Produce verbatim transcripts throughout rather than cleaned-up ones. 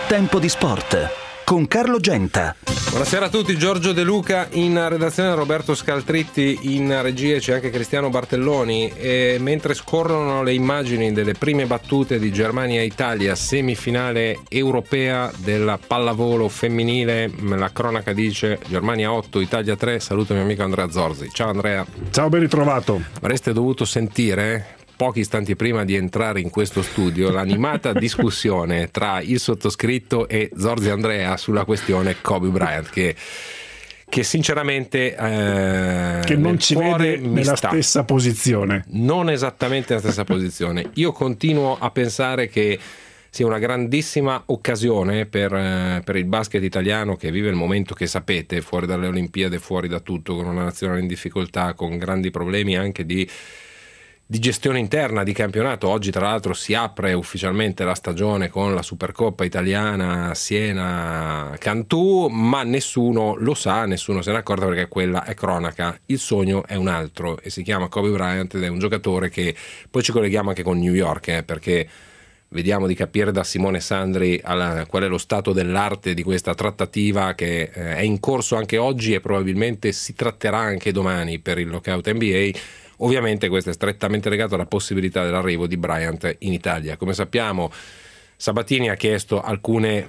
Tempo di sport con Carlo Genta. Buonasera a tutti, Giorgio De Luca in redazione, Roberto Scaltritti in regia, c'è anche Cristiano Bartelloni. E mentre scorrono le immagini delle prime battute di Germania-Italia, semifinale europea della pallavolo femminile, la cronaca dice Germania otto, Italia tre. Saluto mio amico Andrea Zorzi. Ciao Andrea. Ciao, ben ritrovato. Avreste dovuto sentire pochi istanti prima di entrare in questo studio l'animata discussione tra il sottoscritto e Zorzi Andrea sulla questione Kobe Bryant, che, che sinceramente eh, che non ci vede nella sta. stessa posizione, non esattamente nella stessa posizione. Io continuo a pensare che sia una grandissima occasione per, eh, per il basket italiano, che vive il momento che sapete, fuori dalle Olimpiadi, fuori da tutto, con una nazionale in difficoltà, con grandi problemi anche di di gestione interna di campionato. Oggi tra l'altro si apre ufficialmente la stagione con la Supercoppa italiana Siena-Cantù, ma nessuno lo sa, nessuno se ne accorge, perché quella è cronaca. Il sogno è un altro e si chiama Kobe Bryant ed è un giocatore che poi ci colleghiamo anche con New York, eh, perché vediamo di capire da Simone Sandri alla, qual è lo stato dell'arte di questa trattativa che eh, è in corso anche oggi e probabilmente si tratterà anche domani per il lockout N B A. Ovviamente questo è strettamente legato alla possibilità dell'arrivo di Bryant in Italia. Come sappiamo, Sabatini ha chiesto alcune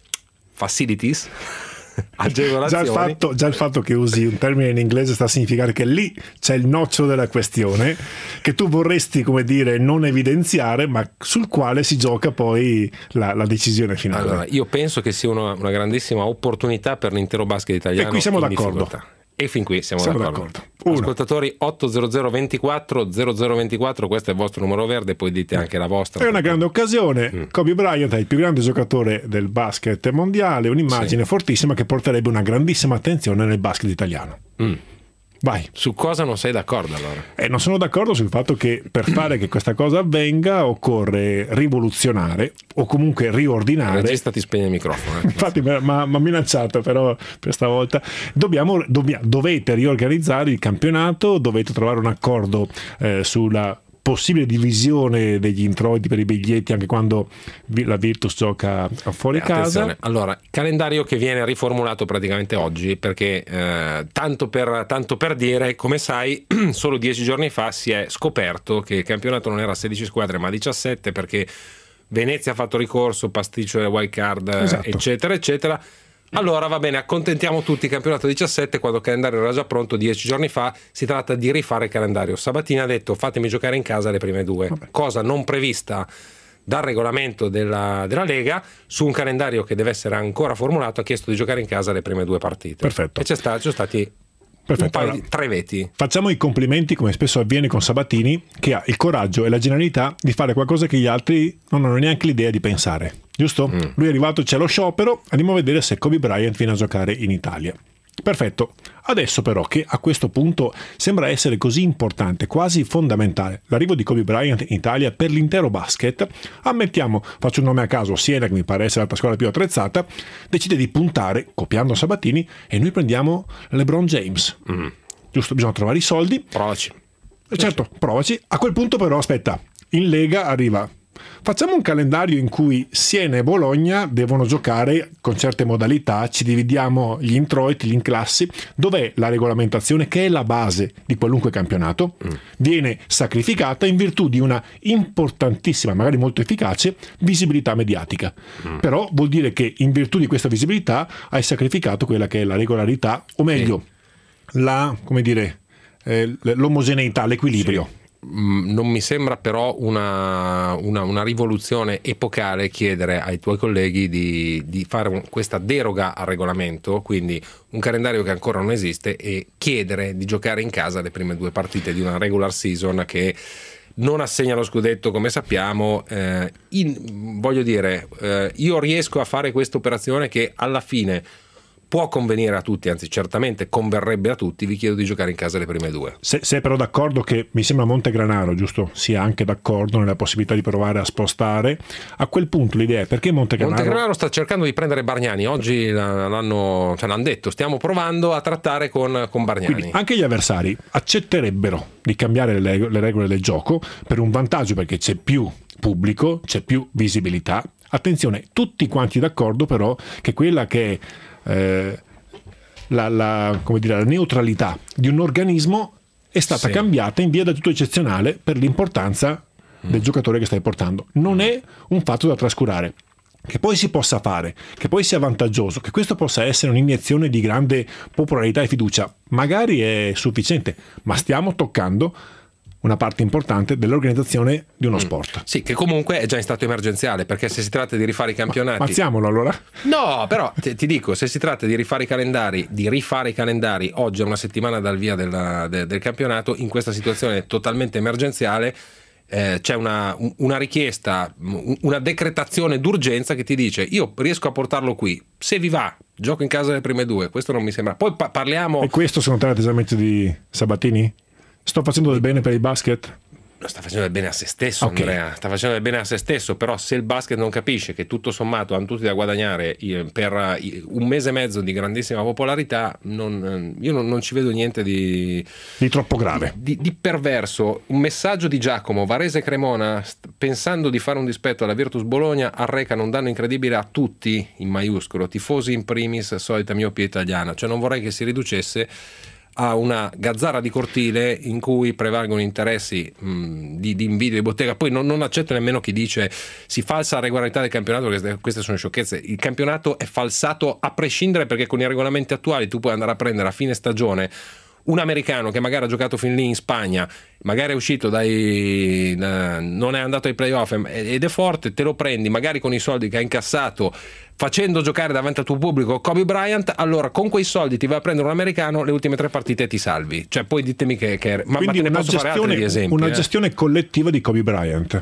facilities, agevolazioni. Già il, fatto, già il fatto che usi un termine in inglese sta a significare che lì c'è il nocciolo della questione, che tu vorresti, come dire, non evidenziare, ma sul quale si gioca poi la, la decisione finale. Allora, io penso che sia una, una grandissima opportunità per l'intero basket italiano. E qui siamo in d'accordo. difficoltà. E fin qui siamo, siamo d'accordo. d'accordo. Ascoltatori otto zero zero ventiquattro zero zero ventiquattro, questo è il vostro numero verde, poi dite anche la vostra. È una grande occasione. mm. Kobe Bryant è il più grande giocatore del basket mondiale, un'immagine sì. fortissima che porterebbe una grandissima attenzione nel basket italiano. Mm. Vai. Su cosa non sei d'accordo allora? Eh, non sono d'accordo sul fatto che per fare che questa cosa avvenga occorre rivoluzionare o comunque riordinare. Il regista ti spegne il microfono. Eh. Infatti mi ha minacciato, però per stavolta dobbiamo, dobbia, dovete riorganizzare il campionato, dovete trovare un accordo eh, sulla possibile divisione degli introiti per i biglietti anche quando la Virtus gioca fuori eh, casa. Allora, calendario che viene riformulato praticamente oggi, perché eh, tanto, per, tanto per dire, come sai, solo dieci giorni fa si è scoperto che il campionato non era sedici squadre ma diciassette, perché Venezia ha fatto ricorso, pasticcio delle wild card, esatto. eccetera eccetera. Allora va bene, accontentiamo tutti, campionato diciassette, quando il calendario era già pronto dieci giorni fa. Si tratta di rifare il calendario. Sabatini ha detto fatemi giocare in casa le prime due, Vabbè. cosa non prevista dal regolamento della, della Lega. Su un calendario che deve essere ancora formulato ha chiesto di giocare in casa le prime due partite. Perfetto. E c'è sta, ci sono stati Perfetto. un paio allora, di, tre veti. Facciamo i complimenti, come spesso avviene con Sabatini, che ha il coraggio e la genialità di fare qualcosa che gli altri non hanno neanche l'idea di pensare. Giusto? Mm. Lui è arrivato, c'è lo sciopero, andiamo a vedere se Kobe Bryant viene a giocare in Italia. Perfetto. Adesso però, che a questo punto sembra essere così importante, quasi fondamentale, l'arrivo di Kobe Bryant in Italia per l'intero basket, ammettiamo, faccio un nome a caso, Siena, che mi pare essere l'altra squadra più attrezzata, decide di puntare, copiando Sabatini, e noi prendiamo LeBron James. Mm. Giusto? Bisogna trovare i soldi. Provaci. Certo, provaci. A quel punto però, aspetta, in Lega arriva... Facciamo un calendario in cui Siena e Bologna devono giocare con certe modalità, ci dividiamo gli introiti, gli inclassi, dov'è la regolamentazione che è la base di qualunque campionato, mm. viene sacrificata in virtù di una importantissima, magari molto efficace, visibilità mediatica. Mm. Però vuol dire che in virtù di questa visibilità hai sacrificato quella che è la regolarità, o meglio, sì. la, come dire, eh, l'omogeneità, l'equilibrio. Sì. Non mi sembra però una, una, una rivoluzione epocale chiedere ai tuoi colleghi di, di fare un, questa deroga al regolamento, quindi un calendario che ancora non esiste, e chiedere di giocare in casa le prime due partite di una regular season che non assegna lo scudetto, come sappiamo. eh, in, voglio dire, eh, io riesco a fare questa operazione che alla fine può convenire a tutti, anzi certamente converrebbe a tutti. Vi chiedo di giocare in casa le prime due. Se, se però d'accordo, che mi sembra Montegranaro, giusto, sia anche d'accordo nella possibilità di provare a spostare, a quel punto l'idea è perché Montegranaro Montegranaro sta cercando di prendere Bargnani. Oggi l'hanno, cioè l'hanno detto, stiamo provando a trattare con, con Bargnani. Quindi anche gli avversari accetterebbero di cambiare le, le regole del gioco per un vantaggio, perché c'è più pubblico, c'è più visibilità, Attenzione, tutti quanti d'accordo però che quella che è eh, la, la, come dire, la neutralità di un organismo è stata sì. cambiata in via del tutto eccezionale per l'importanza mm. del giocatore che stai portando. Non è un fatto da trascurare. Che poi si possa fare, che poi sia vantaggioso, che questo possa essere un'iniezione di grande popolarità e fiducia, magari è sufficiente, ma stiamo toccando una parte importante dell'organizzazione di uno mm. sport. Sì, che comunque è già in stato emergenziale, perché se si tratta di rifare i campionati... Mazziamolo allora? No, però ti, ti dico, se si tratta di rifare i calendari, di rifare i calendari, oggi è una settimana dal via della, de, del campionato, in questa situazione totalmente emergenziale, Eh, c'è una, una richiesta, una decretazione d'urgenza che ti dice io riesco a portarlo qui, se vi va gioco in casa le prime due, questo non mi sembra. Poi pa- parliamo. E questo secondo te l'atteggiamento di Sabatini? Sto facendo del bene per il basket? Sta facendo del bene a se stesso, okay. Andrea, sta facendo del bene a se stesso, però se il basket non capisce che tutto sommato hanno tutti da guadagnare per un mese e mezzo di grandissima popolarità, non, io non, non ci vedo niente di, di troppo grave, di, di perverso. Un messaggio di Giacomo: Varese e Cremona, pensando di fare un dispetto alla Virtus Bologna, arrecano un danno incredibile a tutti, in maiuscolo, tifosi in primis, solita miopia italiana. Cioè non vorrei che si riducesse a una gazzara di cortile in cui prevalgono interessi mh, di, di invidia di bottega. Poi non, non accetto nemmeno chi dice si falsa la regolarità del campionato, perché queste sono sciocchezze. Il campionato è falsato a prescindere, perché con i regolamenti attuali tu puoi andare a prendere a fine stagione un americano che magari ha giocato fin lì in Spagna, magari è uscito dai da, non è andato ai playoff ed è forte, te lo prendi magari con i soldi che ha incassato facendo giocare davanti al tuo pubblico Kobe Bryant, allora con quei soldi ti vai a prendere un americano, le ultime tre partite e ti salvi. Cioè poi ditemi che, che ma, ma te ne posso fare altri di esempi. Una eh? gestione collettiva di Kobe Bryant.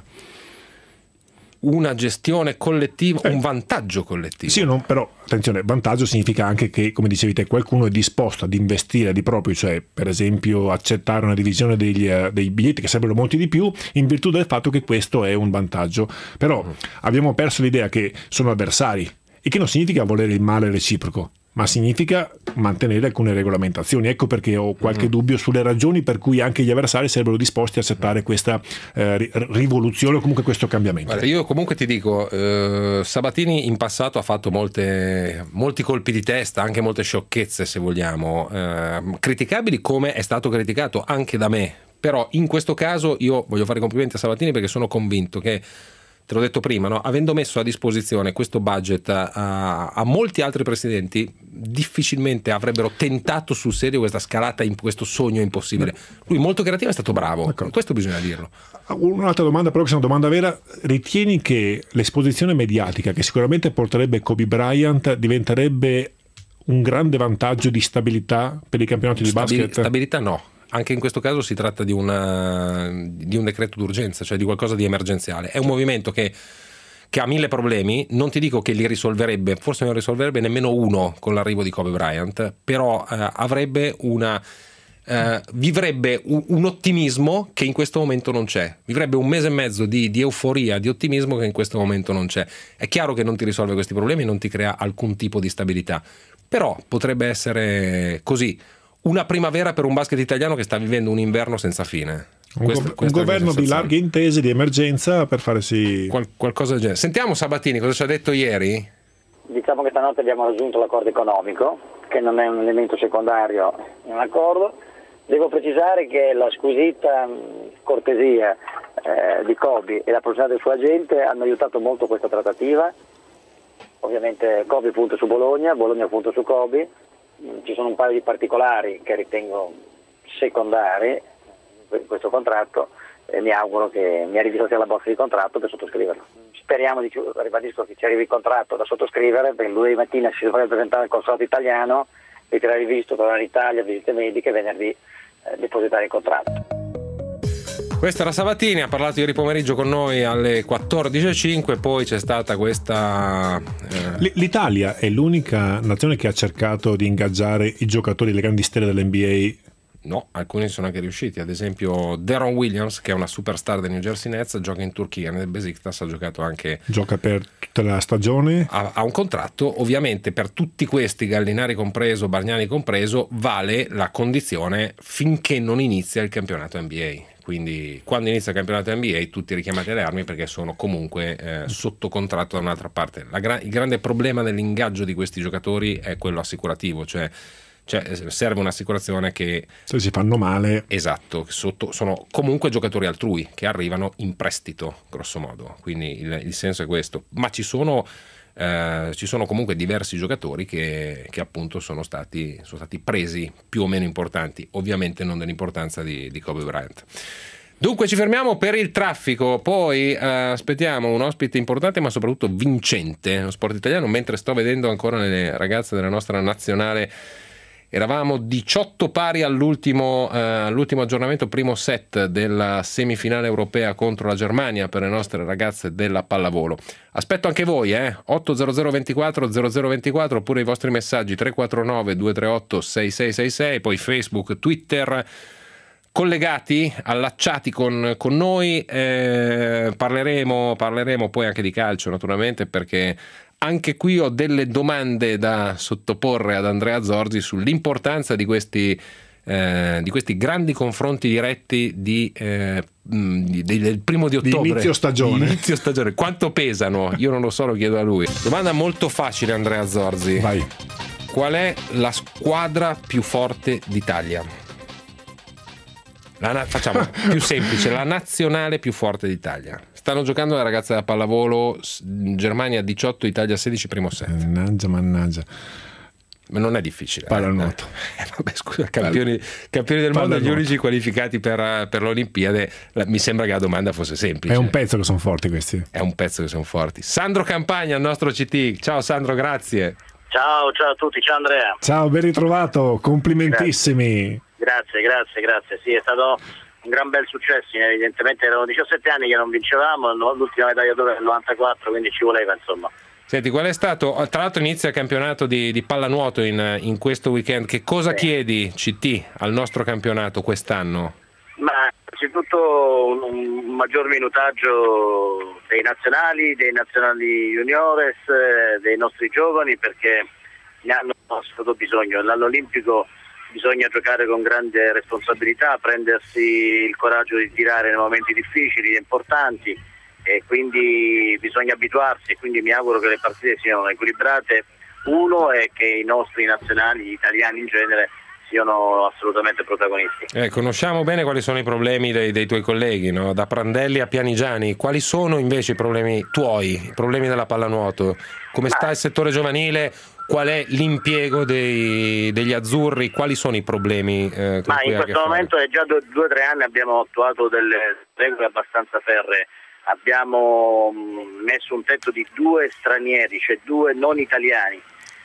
Una gestione collettiva, eh. un vantaggio collettivo. Sì, non, però attenzione, vantaggio significa anche che, come dicevi te, qualcuno è disposto ad investire di proprio, cioè per esempio accettare una divisione degli, uh, dei biglietti che sarebbero molti di più, in virtù del fatto che questo è un vantaggio. Però mm. abbiamo perso l'idea che sono avversari, e che non significa volere il male reciproco, ma significa mantenere alcune regolamentazioni. Ecco perché ho qualche mm. dubbio sulle ragioni per cui anche gli avversari sarebbero disposti a accettare questa eh, rivoluzione o comunque questo cambiamento. Guarda, io comunque ti dico, eh, Sabatini in passato ha fatto molte, molti colpi di testa, anche molte sciocchezze se vogliamo, eh, criticabili come è stato criticato anche da me, però in questo caso io voglio fare complimenti a Sabatini perché sono convinto che, te l'ho detto prima, no? Avendo messo a disposizione questo budget a, a molti altri presidenti, difficilmente avrebbero tentato sul serio questa scalata, in questo sogno impossibile. Lui molto creativo, è stato bravo, ecco. Questo bisogna dirlo. Un'altra domanda, però che è una domanda vera: ritieni che l'esposizione mediatica, che sicuramente porterebbe Kobe Bryant, diventerebbe un grande vantaggio di stabilità per i campionati di Stabil- basket? Stabilità no. Anche in questo caso si tratta di, una, di un decreto d'urgenza, cioè di qualcosa di emergenziale. È un movimento che, che ha mille problemi, non ti dico che li risolverebbe, forse non risolverebbe nemmeno uno con l'arrivo di Kobe Bryant, però eh, avrebbe una eh, vivrebbe un, un ottimismo che in questo momento non c'è, vivrebbe un mese e mezzo di, di euforia, di ottimismo che in questo momento non c'è. È chiaro che non ti risolve questi problemi, non ti crea alcun tipo di stabilità, però potrebbe essere così una primavera per un basket italiano che sta vivendo un inverno senza fine. Un, questa, go- questa un governo di larghe intese, di emergenza per fare sì Qual- qualcosa del genere. Sentiamo Sabatini cosa ci ha detto ieri. Diciamo che stanotte abbiamo raggiunto l'accordo economico, che non è un elemento secondario in un accordo. Devo precisare che la squisita cortesia eh, di Kobe e la professionalità del suo agente hanno aiutato molto questa trattativa. Ovviamente Kobe punta su Bologna, Bologna punta su Kobe. Ci sono un paio di particolari che ritengo secondari in questo contratto e mi auguro che mi arrivi la bozza di contratto per sottoscriverlo. Speriamo, di, ribadisco, che ci arrivi il contratto da sottoscrivere, perché lunedì mattina si dovrebbe presentare al consolato italiano, ritirare visto, tornare in Italia, visite mediche e venerdì eh, depositare il contratto. Questa era Sabatini, ha parlato ieri pomeriggio con noi alle quattordici e cinque, poi c'è stata questa... Eh... L'Italia è l'unica nazione che ha cercato di ingaggiare i giocatori, le grandi stelle dell'N B A? No, alcuni sono anche riusciti, ad esempio Deron Williams, che è una superstar del New Jersey Nets, gioca in Turchia, nel Besiktas ha giocato anche... Gioca per tutta la stagione? Ha, ha un contratto, ovviamente per tutti questi, Gallinari compreso, Bargnani compreso, vale la condizione finché non inizia il campionato N B A. quindi quando inizia il campionato N B A tutti richiamati alle armi perché sono comunque eh, sotto contratto da un'altra parte. La gra- il grande problema dell'ingaggio di questi giocatori è quello assicurativo, cioè Cioè, serve un'assicurazione che se si fanno male, esatto, sotto, sono comunque giocatori altrui che arrivano in prestito grosso modo, quindi il, il senso è questo, ma ci sono eh, ci sono comunque diversi giocatori che, che appunto sono stati, sono stati presi più o meno importanti, ovviamente non dell'importanza di, di Kobe Bryant. Dunque ci fermiamo per il traffico, poi eh, aspettiamo un ospite importante ma soprattutto vincente lo sport italiano, mentre sto vedendo ancora le ragazze della nostra nazionale. Eravamo diciotto pari all'ultimo, eh, all'ultimo aggiornamento, primo set della semifinale europea contro la Germania per le nostre ragazze della pallavolo. Aspetto anche voi, eh? otto zero zero ventiquattro zero zero ventiquattro oppure i vostri messaggi tre quattro nove due tre otto sei sei sei sei, poi Facebook, Twitter, collegati, allacciati con, con noi. Eh, parleremo, parleremo poi anche di calcio naturalmente, perché anche qui ho delle domande da sottoporre ad Andrea Zorzi sull'importanza di questi, eh, di questi grandi confronti diretti di, eh, di, del primo di ottobre. Di inizio stagione. Di inizio stagione. Quanto pesano? Io non lo so, lo chiedo a lui. Domanda molto facile, Andrea Zorzi. Vai. Qual è la squadra più forte d'Italia? La na- facciamo più semplice, la nazionale più forte d'Italia. Stanno giocando le ragazze da pallavolo, Germania diciotto, Italia sedici, primo set. Mannaggia, mannaggia. Ma non è difficile. Pallanuoto. Eh, eh, vabbè, scusa, campioni, campioni del mondo, gli unici qualificati per, per l'Olimpiade. La, mi sembra che la domanda fosse semplice. È un pezzo che sono forti questi. È un pezzo che sono forti. Sandro Campagna, il nostro C T. Ciao Sandro, grazie. Ciao, ciao a tutti, ciao Andrea. Ciao, ben ritrovato, complimentissimi. Grazie, grazie, grazie. Sì, è stato un gran bel successo, evidentemente erano diciassette anni che non vincevamo, l'ultima medaglia d'oro nel novantaquattro, quindi ci voleva, insomma. Senti, qual è stato, tra l'altro inizia il campionato di, di pallanuoto in, in questo weekend, che cosa sì. chiedi C T al nostro campionato quest'anno? Ma innanzitutto un, un maggior minutaggio dei nazionali, dei nazionali juniores, eh, dei nostri giovani, perché ne hanno stato bisogno. L'anno olimpico bisogna giocare con grande responsabilità, prendersi il coraggio di tirare nei momenti difficili e importanti, e quindi bisogna abituarsi, e quindi mi auguro che le partite siano equilibrate, uno, e che i nostri nazionali, gli italiani in genere, siano assolutamente protagonisti. Eh, conosciamo bene quali sono i problemi dei, dei tuoi colleghi, no? Da Prandelli a Pianigiani. Quali sono invece i problemi tuoi, i problemi della pallanuoto? Come sta il settore giovanile? Qual è l'impiego dei, degli azzurri? Quali sono i problemi? Eh, Ma in questo momento è già due o tre anni abbiamo attuato delle regole abbastanza ferree. Abbiamo messo un tetto di due stranieri, cioè due non italiani.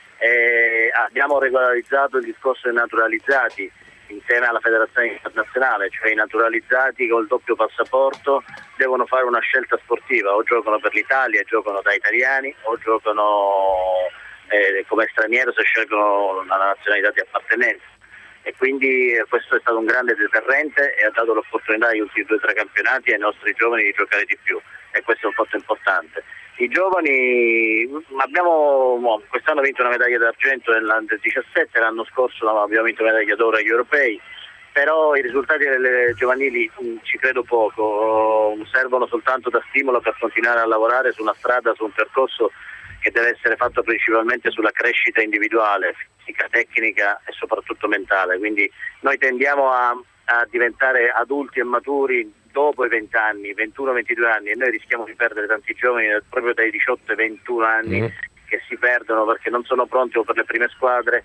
Eh, abbiamo regolarizzato il discorso dei naturalizzati insieme alla federazione internazionale, cioè i naturalizzati col doppio passaporto devono fare una scelta sportiva, o giocano per l'Italia, giocano da italiani, o giocano eh, come straniero se scelgono la nazionalità di appartenenza, e quindi questo è stato un grande deterrente e ha dato l'opportunità agli ultimi due o tre campionati ai nostri giovani di giocare di più, e questo è un fatto importante. I giovani abbiamo quest'anno vinto una medaglia d'argento nel diciassette, l'anno scorso abbiamo vinto una medaglia d'oro agli europei, però i risultati delle giovanili ci credo poco, servono soltanto da stimolo per continuare a lavorare su una strada, su un percorso che deve essere fatto principalmente sulla crescita individuale, fisica, tecnica e soprattutto mentale, quindi noi tendiamo a, a diventare adulti e maturi dopo i venti anni, ventuno ventidue anni, e noi rischiamo di perdere tanti giovani proprio dai diciotto ai ventuno anni mm. che si perdono perché non sono pronti o per le prime squadre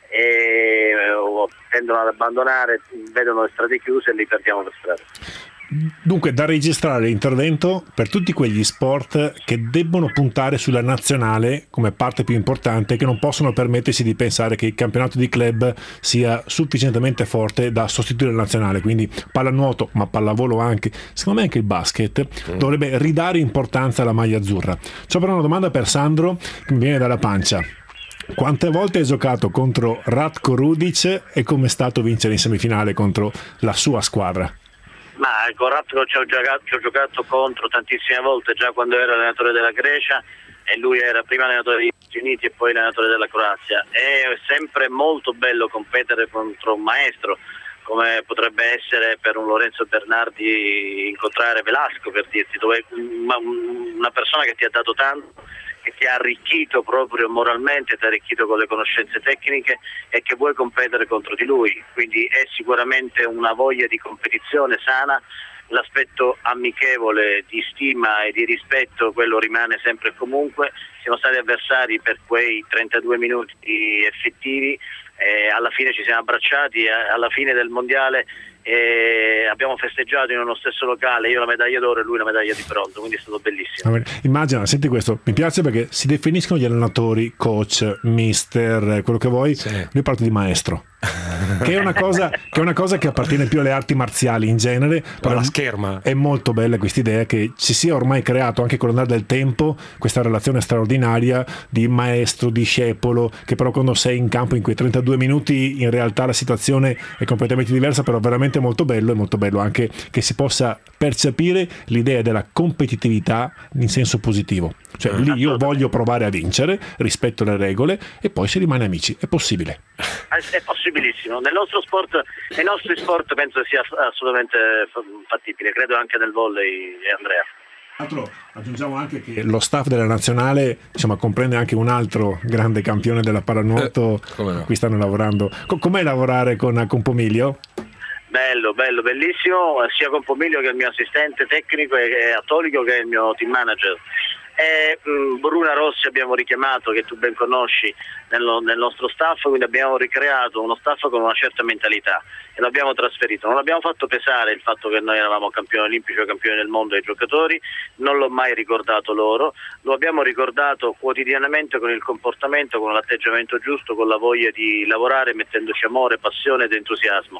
e o tendono ad abbandonare, vedono le strade chiuse e li perdiamo per strada. Dunque, da registrare l'intervento per tutti quegli sport che debbono puntare sulla nazionale come parte più importante, che non possono permettersi di pensare che il campionato di club sia sufficientemente forte da sostituire la nazionale, quindi pallanuoto, ma pallavolo anche, secondo me anche il basket mm. dovrebbe ridare importanza alla maglia azzurra. C'ho però una domanda per Sandro che mi viene dalla pancia. Quante volte hai giocato contro Ratko Rudic e com'è stato vincere in semifinale contro la sua squadra? Ma con Ratko ci ho giocato, ci ho giocato contro tantissime volte, già quando ero allenatore della Grecia, e lui era prima allenatore degli Stati Uniti e poi allenatore della Croazia. È sempre molto bello competere contro un maestro, come potrebbe essere per un Lorenzo Bernardi incontrare Velasco, per dirti, dove una, una persona che ti ha dato tanto, che ti ha arricchito proprio moralmente, ti ha arricchito con le conoscenze tecniche e che vuoi competere contro di lui, quindi è sicuramente una voglia di competizione sana. L'aspetto amichevole, di stima e di rispetto, quello rimane sempre e comunque. Siamo stati avversari per quei trentadue minuti effettivi, e alla fine ci siamo abbracciati, e alla fine del mondiale e abbiamo festeggiato in uno stesso locale, io la medaglia d'oro e lui la medaglia di bronzo, quindi è stato bellissimo. Immagina, senti questo, mi piace perché si definiscono gli allenatori coach, mister, quello che vuoi, sì. Lui parla di maestro. Che è una cosa che è una cosa che appartiene più alle arti marziali in genere, però la scherma è molto bella questa idea che ci sia ormai creato anche con l'andare del tempo questa relazione straordinaria di maestro discepolo, che però quando sei in campo in quei trentadue minuti in realtà la situazione è completamente diversa, però veramente molto bello. È molto bello anche che si possa percepire l'idea della competitività in senso positivo, cioè lì io voglio provare a vincere, rispetto le regole e poi si rimane amici. È possibile, è possibilissimo nel nostro sport, nei nostri sport penso sia assolutamente fattibile, credo anche nel volley, Andrea. Altro, aggiungiamo anche che lo staff della nazionale, insomma, comprende anche un altro grande campione della pallanuoto, eh, no? Qui stanno lavorando. Com'è lavorare con, con Pomiglio? Bello, bello, bellissimo, sia con Pomiglio che il mio assistente tecnico e Attolico che il mio team manager. E mh, Bruna Rossi abbiamo richiamato, che tu ben conosci, nello, nel nostro staff, quindi abbiamo ricreato uno staff con una certa mentalità e l'abbiamo trasferito. Non abbiamo fatto pesare il fatto che noi eravamo campioni olimpici o campioni del mondo ai giocatori, non l'ho mai ricordato loro, lo abbiamo ricordato quotidianamente con il comportamento, con l'atteggiamento giusto, con la voglia di lavorare, mettendoci amore, passione ed entusiasmo.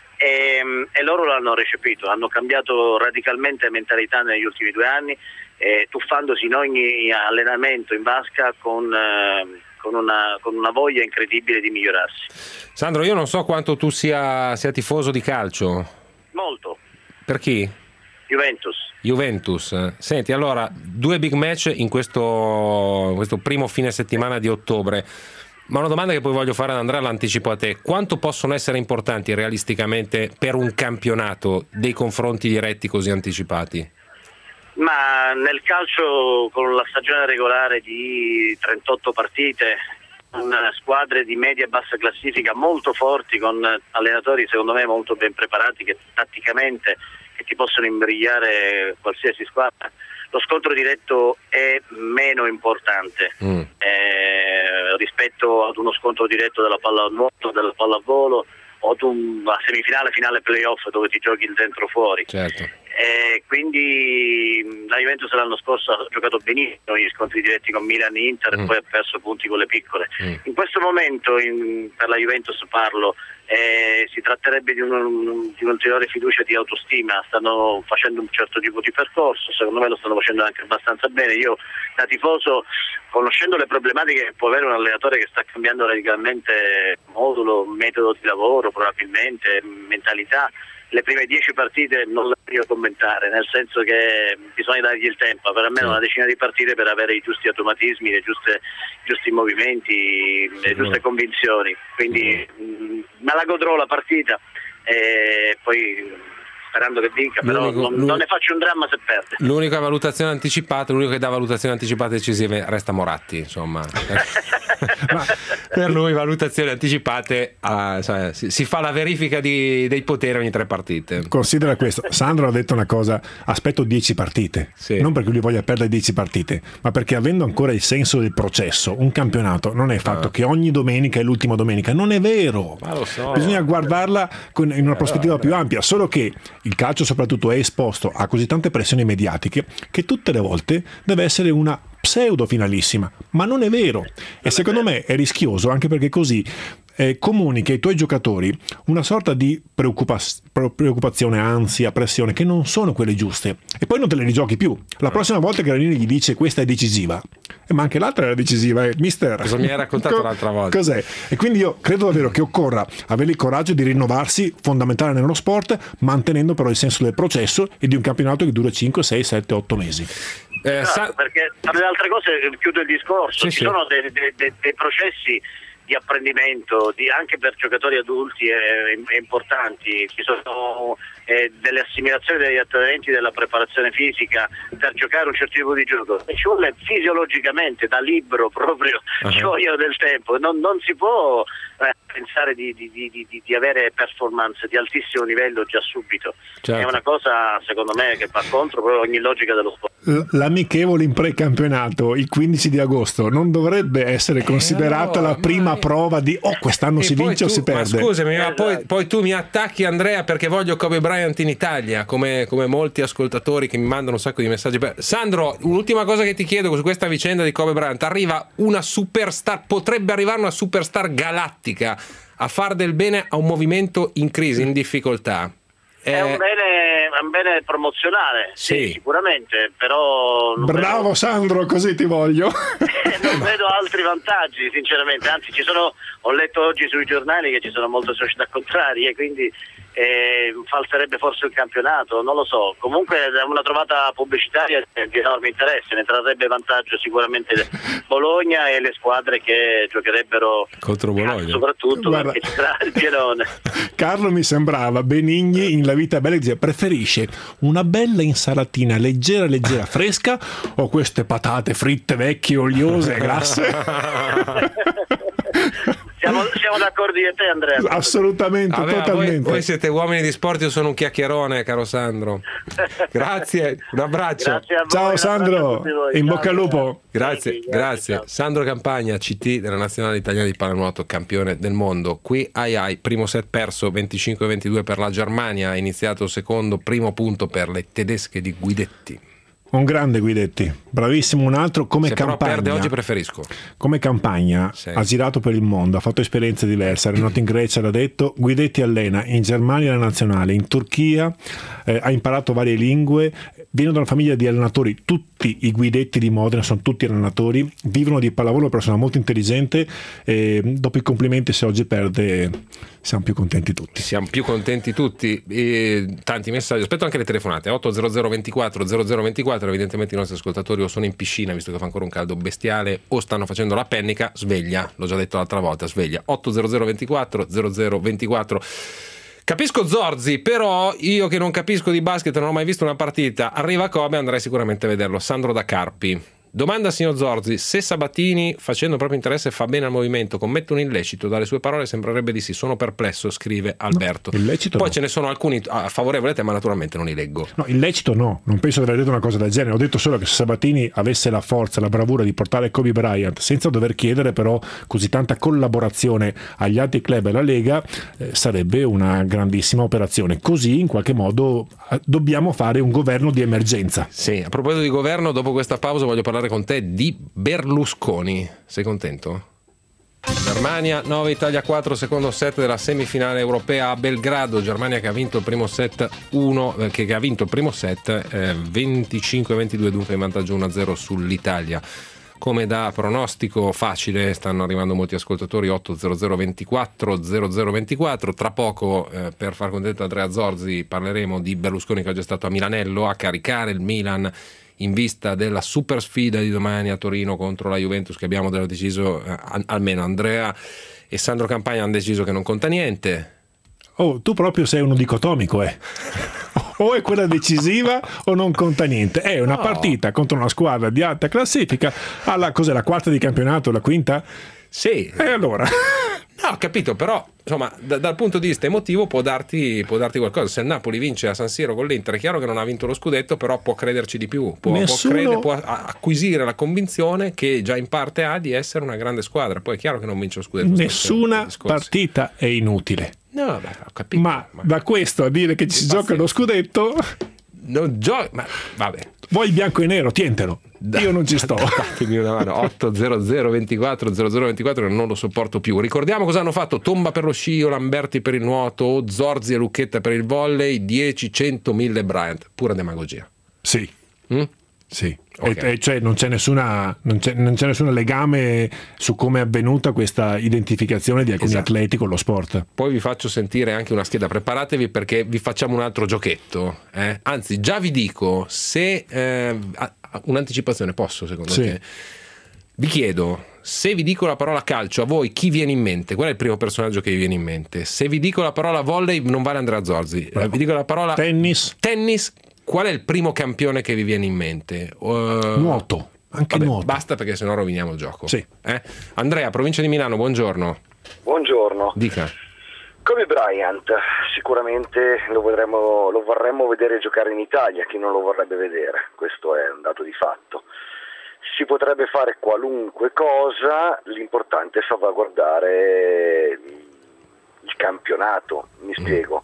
E, e loro l'hanno recepito, hanno cambiato radicalmente mentalità negli ultimi due anni, eh, tuffandosi in ogni allenamento in vasca con, eh, con, una, con una voglia incredibile di migliorarsi. Sandro, io non so quanto tu sia, sia tifoso di calcio. Molto. Per chi? Juventus. Juventus. Senti, allora, due big match in questo, questo primo fine settimana di ottobre. Ma una domanda che poi voglio fare ad Andrea, l'anticipo a te: quanto possono essere importanti realisticamente per un campionato dei confronti diretti così anticipati? Ma nel calcio, con la stagione regolare di trentotto partite, con squadre di media e bassa classifica molto forti, con allenatori secondo me molto ben preparati, che tatticamente che ti possono imbrigliare qualsiasi squadra, lo scontro diretto è meno importante mm. eh, rispetto ad uno scontro diretto della pallanuoto, della pallavolo o ad una semifinale, finale playoff dove ti giochi il dentro fuori. Certo. Eh, quindi la Juventus l'anno scorso ha giocato benissimo gli scontri diretti con Milan e Inter, mm. e poi ha perso punti con le piccole. Mm. In questo momento in, per la Juventus parlo, eh, si tratterebbe di, un, di un'ulteriore fiducia di autostima. Stanno facendo un certo tipo di percorso, secondo me lo stanno facendo anche abbastanza bene. Io da tifoso, conoscendo le problematiche che può avere un allenatore che sta cambiando radicalmente modulo, metodo di lavoro, probabilmente mentalità, le prime dieci partite non le voglio commentare, nel senso che bisogna dargli il tempo, per almeno una decina di partite per avere i giusti automatismi, le giuste, i giusti movimenti, le giuste convinzioni. Quindi mh, me la godrò la partita e poi sperando che vinca, però non, non ne faccio un dramma se perde. L'unica valutazione anticipata, l'unico che dà valutazioni anticipate decisive resta Moratti, insomma. Ma per lui valutazioni anticipate, uh, cioè, si, si fa la verifica di, dei poteri ogni tre partite. Considera questo, Sandro ha detto una cosa: aspetto dieci partite, sì. Non perché lui voglia perdere dieci partite, ma perché avendo ancora il senso del processo, un campionato non è fatto ah. che ogni domenica è l'ultima domenica, non è vero, ma lo so. Bisogna guardarla con, in una prospettiva più ampia, solo che il calcio soprattutto è esposto a così tante pressioni mediatiche che tutte le volte deve essere una pseudo finalissima, ma non è vero, e secondo me è rischioso anche perché così eh, comunica ai tuoi giocatori una sorta di preoccupa- preoccupazione, ansia, pressione che non sono quelle giuste, e poi non te le rigiochi più. La prossima volta che Granini gli dice questa è decisiva, eh, ma anche l'altra era decisiva, eh, mister, cosa mi hai raccontato Co- l'altra volta? Cos'è? E quindi io credo davvero che occorra avere il coraggio di rinnovarsi, fondamentale nello sport, mantenendo però il senso del processo e di un campionato che dura cinque, sei, sette, otto mesi. Eh, esatto, sa- perché tra le altre cose chiudo il discorso, sì, ci sì. sono dei, dei, dei, dei processi di apprendimento, di, anche per giocatori adulti e, e importanti. Ci sono eh, delle assimilazioni degli atleti della preparazione fisica per giocare un certo tipo di gioco, e ci vuole fisiologicamente, da libro proprio, uh-huh. ci vogliono del tempo, non, non si può eh, pensare di, di, di, di, di avere performance di altissimo livello già subito. Certo. È una cosa secondo me che va contro proprio ogni logica dello sport. L'amichevole in precampionato il quindici di agosto non dovrebbe essere considerata eh, allora, la prima ma... prova di oh quest'anno e si vince tu, o si perde. Ma scusami, esatto. ma poi, poi tu mi attacchi, Andrea, perché voglio Kobe Bryant in Italia, come, come molti ascoltatori che mi mandano un sacco di messaggi. Sandro, un'ultima cosa che ti chiedo su questa vicenda di Kobe Bryant: arriva una superstar, potrebbe arrivare una superstar galattica a far del bene a un movimento in crisi, in difficoltà. È un bene, è un bene promozionale, sì. sì, sicuramente, però... Non Bravo vedo... Sandro, così ti voglio. Non vedo altri vantaggi, sinceramente, anzi ci sono, ho letto oggi sui giornali che ci sono molte società contrarie, quindi eh, falserebbe forse il campionato, non lo so. Comunque è una trovata pubblicitaria di enorme interesse, ne trarrebbe vantaggio sicuramente Bologna e le squadre che giocherebbero contro Bologna, soprattutto. Guarda, perché ci sarà il pienone. Carlo mi sembrava Benigni in La vita bella, dice: preferisce una bella insalatina leggera leggera fresca o queste patate fritte vecchie oliose e grasse? Siamo, siamo d'accordo io e te, Andrea. Assolutamente, Vabbè, totalmente. Voi, voi siete uomini di sport, io sono un chiacchierone, caro Sandro. Grazie, un abbraccio. Grazie a voi, ciao Sandro, in ciao, bocca al lupo. Grazie, grazie. grazie. Sandro Campagna, C T della Nazionale Italiana di Pallanuoto, campione del mondo. Qui ai ai, primo set perso, venticinque ventidue per la Germania, ha iniziato il secondo, primo punto per le tedesche di Guidetti. Un grande Guidetti, bravissimo. Un altro come Se campagna. Però perde oggi preferisco. Come campagna sì. Ha girato per il mondo, ha fatto esperienze diverse. È nato in Grecia, l'ha detto. Guidetti allena in Germania la nazionale, in Turchia, eh, ha imparato varie lingue. Viene da una famiglia di allenatori, tutti i Guidetti di Modena sono tutti allenatori, vivono di pallavolo, una persona molto intelligente. E dopo i complimenti, se oggi perde, siamo più contenti tutti. Siamo più contenti tutti. E tanti messaggi. Aspetto anche le telefonate. otto zero zero ventiquattro zero zero ventiquattro. Evidentemente i nostri ascoltatori o sono in piscina, visto che fa ancora un caldo bestiale, o stanno facendo la pennica. Sveglia, l'ho già detto l'altra volta, sveglia. otto zero zero ventiquattro zero zero ventiquattro. Capisco Zorzi, però io che non capisco di basket, non ho mai visto una partita. Arriva Kobe, andrei sicuramente a vederlo. Sandro da Carpi. Domanda signor Zorzi: se Sabatini, facendo proprio interesse, fa bene al movimento, commette un illecito? Dalle sue parole sembrerebbe di sì. Sono perplesso, scrive Alberto. No, illecito Poi no. Ce ne sono alcuni a favorevole a te, ma naturalmente non li leggo. No, illecito no, non penso di aver detto una cosa del genere. Ho detto solo che se Sabatini avesse la forza, la bravura di portare Kobe Bryant senza dover chiedere però così tanta collaborazione agli altri club e alla Lega, eh, sarebbe una grandissima operazione. Così in qualche modo eh, dobbiamo fare un governo di emergenza. Sì, a proposito di governo, dopo questa pausa voglio parlare con te di Berlusconi. Sei contento? Germania nove, Italia quattro, secondo set della semifinale europea a Belgrado. Germania che ha vinto il primo set uno, eh, che, che ha vinto il primo set eh, venticinque ventidue, dunque in vantaggio uno a zero sull'Italia. Come da pronostico facile stanno arrivando molti ascoltatori. Otto zero zero ventiquattro zero zero ventiquattro. Tra poco eh, per far contento Andrea Zorzi parleremo di Berlusconi, che oggi è stato a Milanello a caricare il Milan in vista della super sfida di domani a Torino contro la Juventus, che abbiamo deciso, eh, almeno Andrea e Sandro Campagna hanno deciso che non conta niente. Oh, tu proprio sei uno dicotomico, eh. O è quella decisiva o non conta niente. È una no. partita contro una squadra di alta classifica. Alla cos'è, la quarta di campionato, la quinta? Sì. E allora? No, ho capito, però insomma da, dal punto di vista emotivo può darti, può darti qualcosa. Se il Napoli vince a San Siro con l'Inter, è chiaro che non ha vinto lo scudetto, però può crederci di più, può, Nessuno... può, crede, può acquisire la convinzione che già in parte ha di essere una grande squadra. Poi è chiaro che non vince lo scudetto. Nessuna partita è inutile. No, vabbè, ho capito. Ma, ma da questo a dire che ci si gioca lo scudetto, non gioca, ma vabbè. Vuoi il bianco e nero, tientelo. Io non ci sto. Datemi una mano. otto zero zero ventiquattro zero zero ventiquattro, non lo sopporto più. Ricordiamo cosa hanno fatto: Tomba per lo scio, Lamberti per il nuoto, Zorzi e Lucchetta per il volley, dieci, cento, mille Bryant. Pura demagogia. Sì. Mm? Sì. Okay. E, e cioè non c'è nessuna non c'è, non c'è nessun legame su come è avvenuta questa identificazione di alcuni esatto. atleti con lo sport. Poi vi faccio sentire anche una scheda, preparatevi perché vi facciamo un altro giochetto, eh? Anzi già vi dico, se eh, un'anticipazione posso secondo sì. te, vi chiedo Se vi dico la parola calcio, a voi chi viene in mente? Qual è il primo personaggio che vi viene in mente? Se vi dico la parola volley, non vale Andrea Zorzi. Bravo. Vi dico la parola tennis. Tennis, qual è il primo campione che vi viene in mente? Uh, Nuoto. Anche vabbè, nuoto. basta perché sennò roviniamo il gioco. Sì. Eh? Andrea, provincia di Milano, buongiorno. Buongiorno. Dica. Kobe Bryant, sicuramente lo, vedremo, lo vorremmo vedere giocare in Italia, chi non lo vorrebbe vedere, questo è un dato di fatto. Si potrebbe fare qualunque cosa, l'importante è salvaguardare il campionato, mi spiego.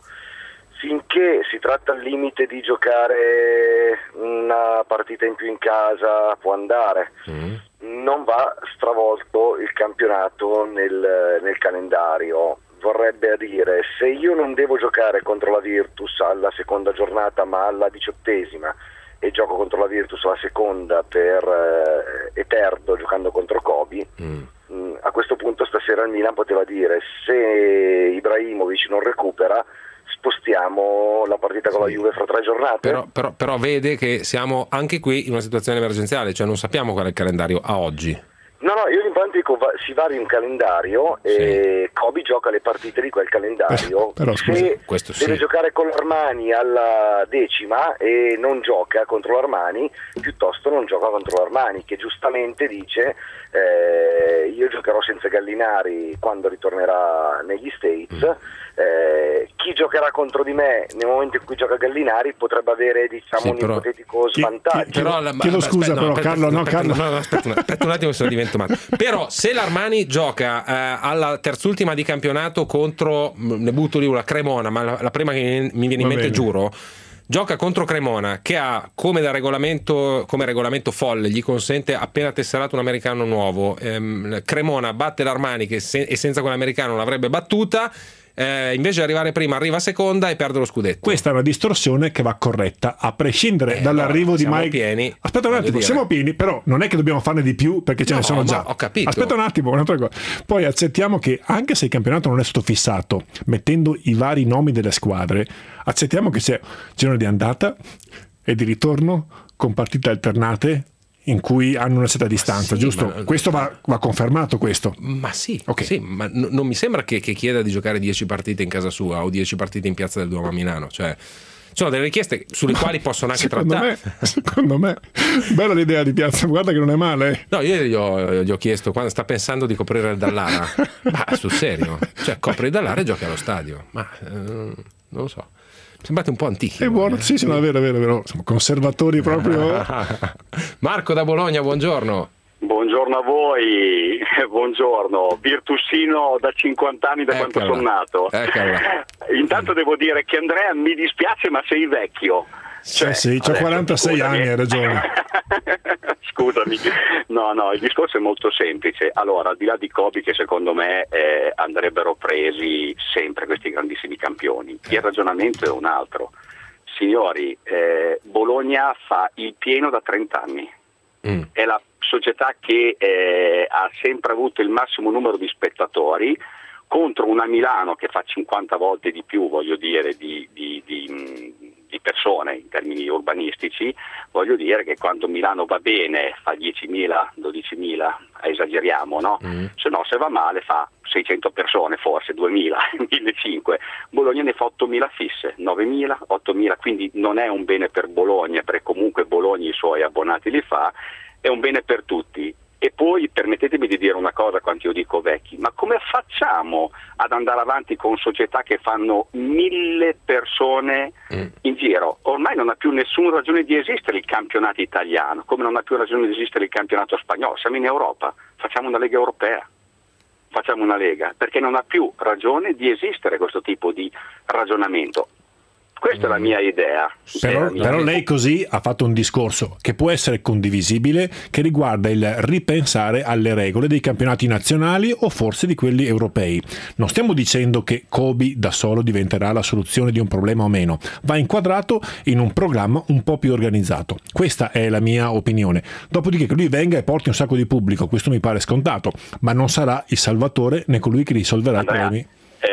Finché si tratta al limite di giocare una partita in più in casa può andare, mm. non va stravolto il campionato nel, nel calendario. Vorrebbe dire, se io non devo giocare contro la Virtus alla seconda giornata ma alla diciottesima e gioco contro la Virtus alla seconda per eh, e perdo giocando contro Kobe, mm. mh, a questo punto stasera il Milan poteva dire, se Ibrahimovic non recupera spostiamo la partita con sì. la Juve fra tre giornate. Però, però, però vede che siamo anche qui in una situazione emergenziale, cioè non sappiamo qual è il calendario a oggi. No, no, io in parte dico va, si varia un calendario e sì. Kobe gioca le partite di quel calendario. Però, scusa, se questo deve sì. giocare con l'Armani alla decima e non gioca contro l'Armani, piuttosto non gioca contro l'Armani, che giustamente dice eh, io giocherò senza Gallinari quando ritornerà negli States. Mm. Eh, chi giocherà contro di me nel momento in cui gioca Gallinari potrebbe avere, diciamo, sì, un però, ipotetico svantaggio. Chi, chi, però, la, chiedo scusa aspetta, però no, Carlo, no, aspetta, Carlo. No, no, aspetta, un, aspetta un attimo se lo divento male. Però se l'Armani gioca eh, alla terzultima di campionato contro, ne butto lì una Cremona, ma la, la prima che mi viene in Va mente bene. giuro, gioca contro Cremona che ha come da regolamento come regolamento folle, gli consente appena tesserato un americano nuovo, ehm, Cremona batte l'Armani che se, e senza quell'americano l'avrebbe battuta. Eh, invece di arrivare prima arriva seconda e perde lo scudetto. Questa è una distorsione che va corretta a prescindere eh, dall'arrivo no, di Mike. Pieni, aspetta un attimo, dire. siamo pieni, però non è che dobbiamo farne di più perché ce no, ne sono già. Ho capito. Aspetta un attimo, un'altra cosa. Poi accettiamo che anche se il campionato non è stato fissato, mettendo i vari nomi delle squadre, accettiamo che c'è girone di andata e di ritorno con partite alternate in cui hanno una certa distanza, sì, giusto? Ma, questo va, va confermato questo. Ma sì, okay. sì ma n- non mi sembra che, che chieda di giocare dieci partite in casa sua o dieci partite in Piazza del Duomo a Milano, cioè sono delle richieste sulle quali possono anche secondo trattare. Me, secondo me, bella l'idea di Piazza, guarda che non è male. No, io gli ho, gli ho chiesto quando sta pensando di coprire il Dallara, ma sul serio, cioè copri il Dallara e giochi allo stadio, ma eh, non lo so. Sembrate un po' antichi. È buono, eh? sì, sì, no, è vero, è vero, è vero. Siamo conservatori proprio. Marco da Bologna, buongiorno. Buongiorno a voi, buongiorno. Virtusino da cinquanta anni da Eccola. quanto sono nato. Eccola. Intanto devo dire che Andrea mi dispiace ma sei vecchio. Cioè, sì, sì, ho quarantasei scusami. anni, hai ragione. Scusami, no, no, il discorso è molto semplice. Allora, al di là di Kobe, che secondo me eh, andrebbero presi sempre questi grandissimi campioni, il ragionamento è un altro. Signori, eh, Bologna fa il pieno da trenta anni, mm. è la società che eh, ha sempre avuto il massimo numero di spettatori, contro una Milano che fa cinquanta volte di più, voglio dire, di, di, di, di persone in termini urbanistici. Voglio dire che quando Milano va bene fa diecimila, dodicimila, esageriamo, no? Mm. Se no, se va male fa seicento persone, forse duemila, millecinquecento. Bologna ne fa ottomila fisse, novemila, ottomila, quindi non è un bene per Bologna, perché comunque Bologna i suoi abbonati li fa, è un bene per tutti. E poi permettetemi di dire una cosa quando io dico vecchi, ma come facciamo ad andare avanti con società che fanno mille persone mm. in giro? Ormai non ha più nessuna ragione di esistere il campionato italiano, come non ha più ragione di esistere il campionato spagnolo. Siamo in Europa, facciamo una Lega europea, facciamo una Lega, perché non ha più ragione di esistere questo tipo di ragionamento. Questa è la mia idea. Però, mia però idea. Lei così ha fatto un discorso che può essere condivisibile, che riguarda il ripensare alle regole dei campionati nazionali o forse di quelli europei. Non stiamo dicendo che Kobe da solo diventerà la soluzione di un problema o meno, va inquadrato in un programma un po' più organizzato. Questa è la mia opinione. Dopodiché che lui venga e porti un sacco di pubblico, questo mi pare scontato, ma non sarà il salvatore né colui che risolverà Andrea. i problemi. Eh, scusa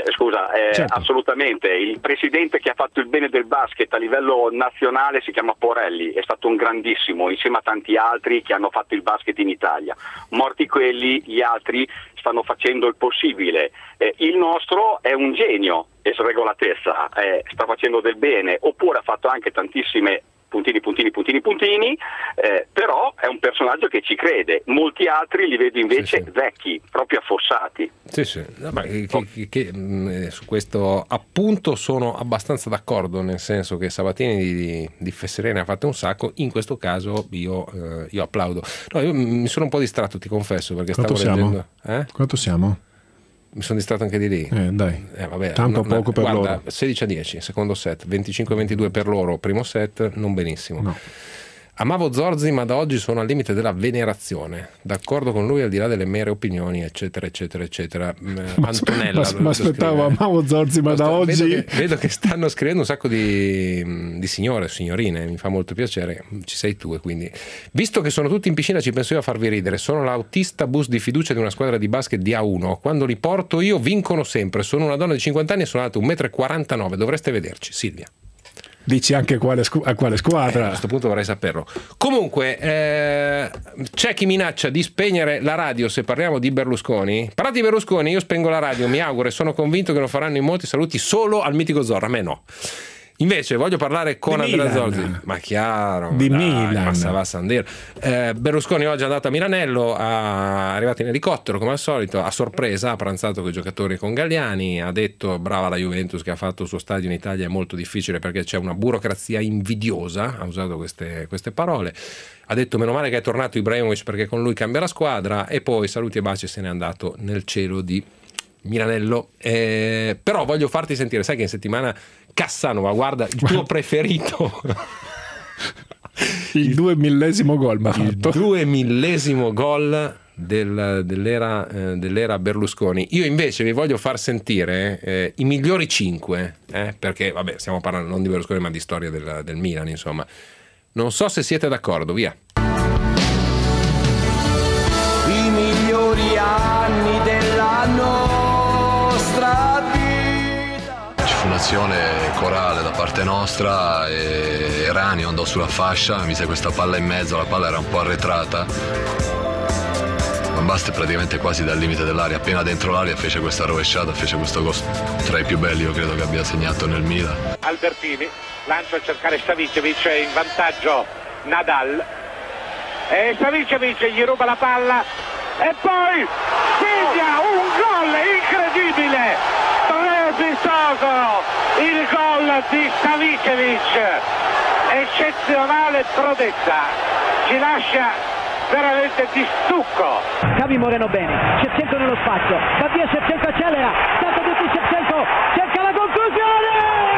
Guarda, eh, certo. assolutamente, il presidente che ha fatto il bene del basket a livello nazionale si chiama Porelli, è stato un grandissimo, insieme a tanti altri che hanno fatto il basket in Italia. Morti quelli, gli altri stanno facendo il possibile. Eh, il nostro è un genio, e sregolatezza, eh, sta facendo del bene, oppure ha fatto anche tantissime puntini, puntini, puntini, puntini, eh, però è un personaggio che ci crede. Molti altri li vedo invece sì, sì. vecchi, proprio affossati. Sì, sì. No, ma che, che, che, mh, su questo appunto sono abbastanza d'accordo, nel senso che Sabatini di, di Fesserene ha fatto un sacco, in questo caso io, eh, io applaudo. No, io mi sono un po' distratto, ti confesso, perché Quanto stavo siamo? leggendo... Eh? Quanto siamo? Mi sono distratto anche di lì. Eh, dai, eh, vabbè, tanto no, poco per guarda, loro. sedici a dieci, secondo set, venticinque a ventidue per loro, primo set, non benissimo. No. Amavo Zorzi, ma da oggi sono al limite della venerazione. D'accordo con lui al di là delle mere opinioni, eccetera, eccetera, eccetera. Ma, Antonella. ma, ma aspettavo, amavo Zorzi, ma da vedo oggi... Che, vedo che stanno scrivendo un sacco di, di signore, signorine, mi fa molto piacere. Ci sei tu, e quindi... Visto che sono tutti in piscina, ci penso io a farvi ridere. Sono l'autista bus di fiducia di una squadra di basket di A uno. Quando li porto io vincono sempre. Sono una donna di cinquanta anni e sono alto uno e quarantanove m. Dovreste vederci, Silvia. Dici anche quale scu- a quale squadra? Eh, a questo punto vorrei saperlo. Comunque, eh, c'è chi minaccia di spegnere la radio se parliamo di Berlusconi. Parlate di Berlusconi, io spengo la radio, mi auguro e sono convinto che lo faranno in molti. Saluti solo al mitico Zorro, a me no. Invece voglio parlare con di Andrea Milan. Zorzi. Ma chiaro, di dai, Milan. ma sa va a San Dir. Eh, Berlusconi oggi è andato a Milanello, è arrivato in elicottero come al solito, a sorpresa, ha pranzato con i giocatori e con Galliani, ha detto brava la Juventus che ha fatto il suo stadio in Italia, è molto difficile perché c'è una burocrazia invidiosa, ha usato queste, queste parole. Ha detto meno male che è tornato Ibrahimovic perché con lui cambia la squadra, e poi saluti e baci, se n'è andato nel cielo di Milanello. Eh, però voglio farti sentire, sai che in settimana Cassanova, guarda, il tuo preferito, il due millesimo gol m'ha il fatto. due millesimo gol del, dell'era, eh, dell'era Berlusconi. Io invece vi voglio far sentire eh, i migliori cinque, eh, perché vabbè, stiamo parlando non di Berlusconi ma di storia del, del Milan, insomma. Non so se siete d'accordo, via. I migliori anni della nostra vita. Ci fu un'azione corale da parte nostra e Rani andò sulla fascia, mise questa palla in mezzo, la palla era un po' arretrata. Van Basten praticamente quasi dal limite dell'area, appena dentro l'area fece questa rovesciata, fece questo gol tra i più belli io credo che abbia segnato nel Milan. Albertini lancia a cercare Savicevic, in vantaggio Nadal e Savicevic gli ruba la palla e poi segna un gol incredibile, strepitoso il gol di Savicevic, eccezionale prodezza, ci lascia veramente di stucco. Xavi Moreno bene, Shevchenko nello spazio, va via Shevchenko, accelera, salta tutti Shevchenko, cerca la conclusione,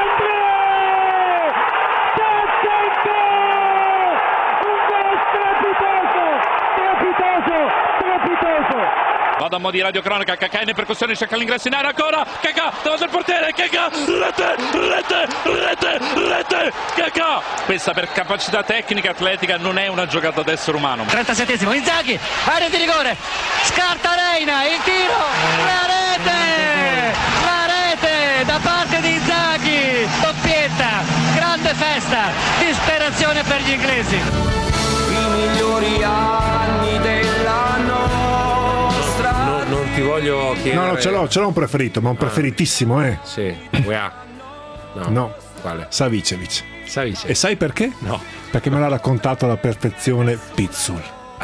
Andrea! Shevchenko! Un gol strepitoso, strepitoso, strepitoso! Vado a mo' di radiocronaca, Kakà in percussione, cerca l'ingresso in area ancora, Kakà davanti al portiere, Kakà, rete, rete, rete, rete, Kakà. Questa per capacità tecnica atletica non è una giocata d'essere umano. trentasettesimo, Inzaghi, area di rigore, scarta Reina, il tiro, la rete, la rete da parte di Inzaghi, doppietta, grande festa, disperazione per gli inglesi. I migliori anni della nostra Non, non ti voglio chiedere. No, no, ce l'ho, ce l'ho un preferito, ma un preferitissimo, eh. Sì, Uea. No. No. Quale? Savicevic. Savicevic. E sai perché? No. Perché me l'ha raccontato alla perfezione Pizzul.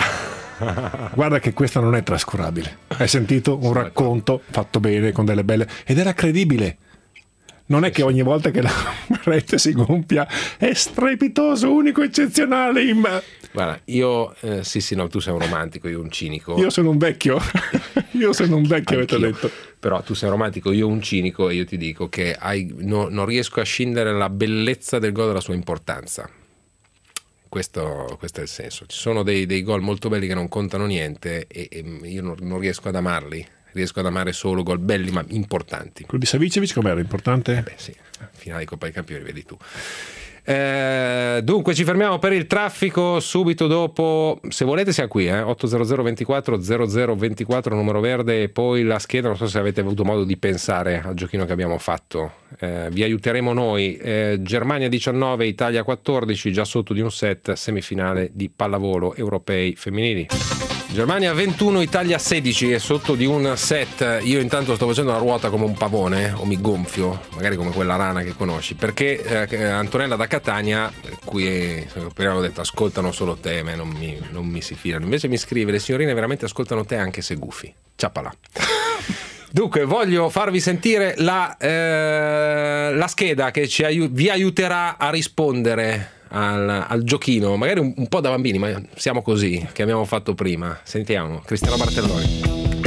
Guarda che questa non è trascurabile. Hai sentito? Un racconto fatto bene, con delle belle... Ed era credibile. Non è che ogni volta che la rete si gonfia è strepitoso, unico, eccezionale. In... Guarda, io eh, sì, sì, no, tu sei un romantico, io un cinico. Io sono un vecchio. Io sono un vecchio, avete detto. Però tu sei un romantico, io un cinico, e io ti dico che hai, no, non riesco a scindere la bellezza del gol dalla sua importanza. Questo, questo è il senso. Ci sono dei, dei gol molto belli che non contano niente e, e io non, non riesco ad amarli. Riesco ad amare solo gol belli ma importanti. Quello di Savicevic com'era? Importante? Eh beh sì, finale di Coppa dei Campioni, vedi tu. Eh, dunque ci fermiamo per il traffico subito dopo, se volete siamo qui, eh? ottocento ventiquattro zero zero ventiquattro numero verde, e poi la scheda, non so se avete avuto modo di pensare al giochino che abbiamo fatto, eh, vi aiuteremo noi. eh, Germania diciannove, Italia quattordici, già sotto di un set, semifinale di pallavolo europei femminili. Germania ventuno, Italia sedici, e sotto di un set. Io intanto sto facendo la ruota come un pavone, o mi gonfio, magari come quella rana che conosci, perché eh, Antonella da Catania, cui prima avevo detto ascoltano solo te, ma non mi, non mi si filano, invece mi scrive: le signorine veramente ascoltano te anche se gufi. Ciappala. Dunque voglio farvi sentire la, eh, la scheda che ci aiu- vi aiuterà a rispondere Al, al giochino, magari un, un po' da bambini, ma siamo così, che abbiamo fatto prima. Sentiamo Cristiano Bartelloni.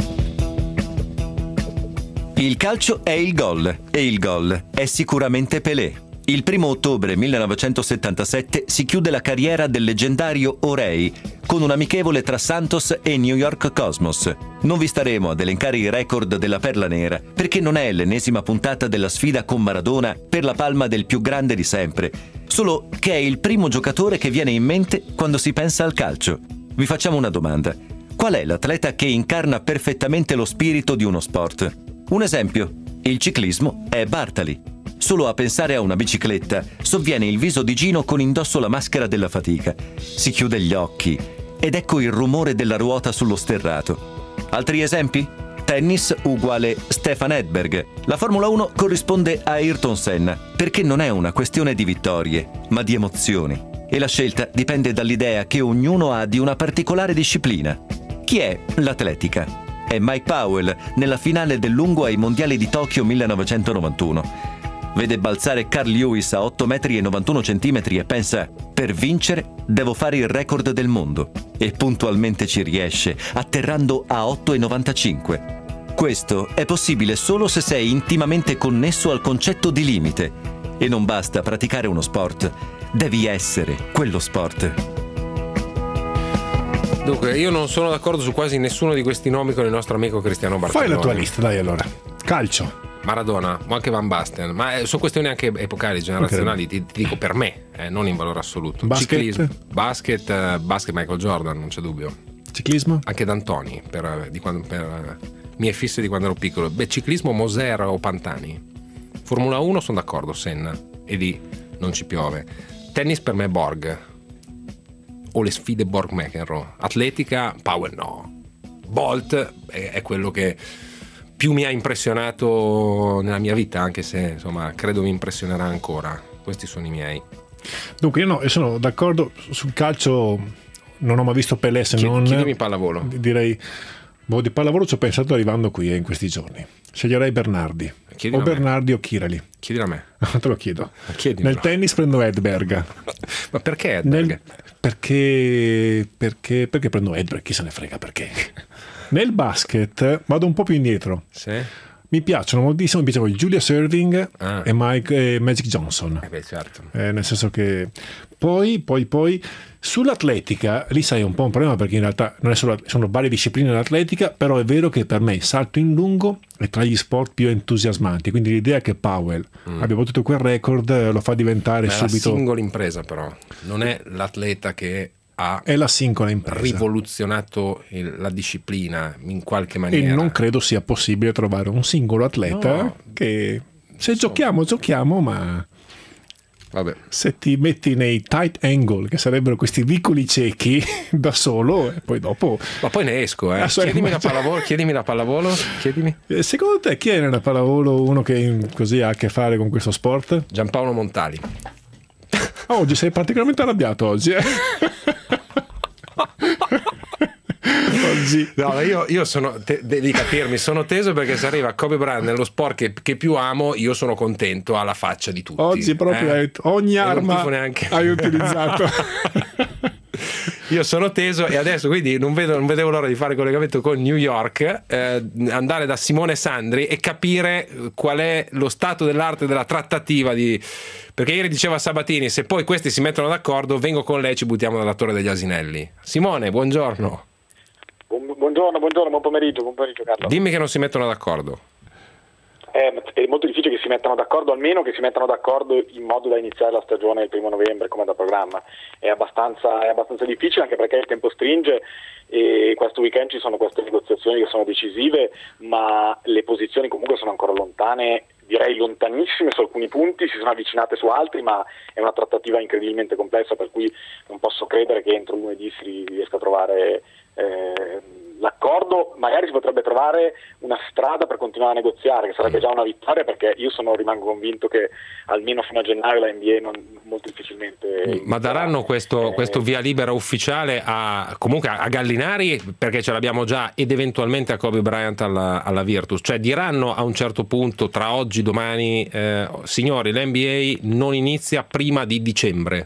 Il calcio è il gol, e il gol è sicuramente Pelé. Il primo ottobre millenovecentosettantasette si chiude la carriera del leggendario Orei con un amichevole tra Santos e New York Cosmos. Non vi staremo ad elencare i record della Perla Nera, perché non è l'ennesima puntata della sfida con Maradona per la palma del più grande di sempre, solo che è il primo giocatore che viene in mente quando si pensa al calcio. Vi facciamo una domanda: qual è l'atleta che incarna perfettamente lo spirito di uno sport? Un esempio: il ciclismo è Bartali. Solo a pensare a una bicicletta sovviene il viso di Gino con indosso la maschera della fatica. Si chiude gli occhi ed ecco il rumore della ruota sullo sterrato. Altri esempi? Tennis uguale Stefan Edberg. La Formula uno corrisponde a Ayrton Senna, perché non è una questione di vittorie, ma di emozioni. E la scelta dipende dall'idea che ognuno ha di una particolare disciplina. Chi è l'atletica? È Mike Powell nella finale del lungo ai mondiali di Tokyo millenovecentonovantuno. Vede balzare Carl Lewis a otto metri e novantuno centimetri e pensa: per vincere devo fare il record del mondo. E puntualmente ci riesce, atterrando a otto e novantacinque. Questo è possibile solo se sei intimamente connesso al concetto di limite. E non basta praticare uno sport, devi essere quello sport. Dunque, io non sono d'accordo su quasi nessuno di questi nomi con il nostro amico Cristiano Bartelloni. Fai la tua lista, dai, allora. Calcio. Maradona, ma anche Van Basten, ma eh, sono questioni anche epocali, generazionali, ti, ti dico per me, eh, non in valore assoluto. Basket? Ciclismo, basket, eh, basket Michael Jordan, non c'è dubbio. Ciclismo? Anche D'Antoni, per, di quando, per uh, mie fisse di quando ero piccolo. Beh, ciclismo Moser o Pantani. Formula uno sono d'accordo, Senna, e lì non ci piove. Tennis per me Borg, o le sfide Borg-McEnroe. Atletica, Powell no. Bolt è, è quello che più mi ha impressionato nella mia vita, anche se insomma credo mi impressionerà ancora. Questi sono i miei. Dunque io no, io sono d'accordo sul calcio, non ho mai visto Pelé se Chied, non chiedimi pallavolo. Direi boh, di pallavolo ci ho pensato arrivando qui eh, in questi giorni. Sceglierei Bernardi. Chiedilo o Bernardi o Kirali. Chiedilo a me. Te lo chiedo. Chiedimelo. Nel tennis prendo Edberg. Ma perché Edberg? Nel, perché, perché perché prendo Edberg? Chi se ne frega perché. Nel basket vado un po' più indietro. Sì. Mi piacciono moltissimo, mi piacciono Julius Erving ah. e, Mike, e Magic Johnson. Eh beh, certo. Eh, nel senso che poi, poi, poi sull'atletica lì sai un po' un problema, perché in realtà non è solo, sono varie discipline dell'atletica, però è vero che per me il salto in lungo è tra gli sport più entusiasmanti, quindi l'idea che Powell mm. abbia battuto quel record lo fa diventare Ma è subito la singola impresa, però non è l'atleta che ha è la singola impresa. rivoluzionato il, la disciplina in qualche maniera, e non credo sia possibile trovare un singolo atleta no. che se Insomma. giochiamo giochiamo ma Vabbè. se ti metti nei tight angle, che sarebbero questi vicoli ciechi da solo, e poi dopo ma poi ne esco eh. chiedimi, la pallavolo, chiedimi la pallavolo chiedimi secondo te chi è nella pallavolo uno che così ha a che fare con questo sport? Giampaolo Montali. Oggi sei particolarmente arrabbiato oggi eh? Oggi. No, io, io sono te, devi capirmi, sono teso perché se arriva Kobe Bryant nello sport che, che più amo, io sono contento alla faccia di tutti. Oggi proprio eh? ogni arma hai utilizzato. Io sono teso e adesso quindi non, vedo, non vedevo l'ora di fare collegamento con New York, eh, andare da Simone Sandri e capire qual è lo stato dell'arte della trattativa di... perché ieri diceva Sabatini, se poi questi si mettono d'accordo vengo con lei, ci buttiamo dalla Torre degli Asinelli. Simone, buongiorno. Buongiorno, buongiorno, buon pomeriggio, buon pomeriggio Carlo. Dimmi che non si mettono d'accordo. È, è molto difficile che si mettano d'accordo, almeno che si mettano d'accordo in modo da iniziare la stagione il primo novembre come da programma. È abbastanza, è abbastanza difficile, anche perché il tempo stringe e questo weekend ci sono queste negoziazioni che sono decisive, ma le posizioni comunque sono ancora lontane, direi lontanissime su alcuni punti, si sono avvicinate su altri, ma è una trattativa incredibilmente complessa, per cui non posso credere che entro lunedì si riesca a trovare eh, l'accordo. Magari si potrebbe trovare una strada per continuare a negoziare, che sarebbe già una vittoria, perché io sono rimango convinto che almeno fino a gennaio la N B A non, molto difficilmente. Ma daranno questo, eh, questo via libera ufficiale a comunque a Gallinari, perché ce l'abbiamo già, ed eventualmente a Kobe Bryant alla, alla Virtus, cioè diranno a un certo punto tra oggi e domani eh, signori, l'N B A non inizia prima di dicembre?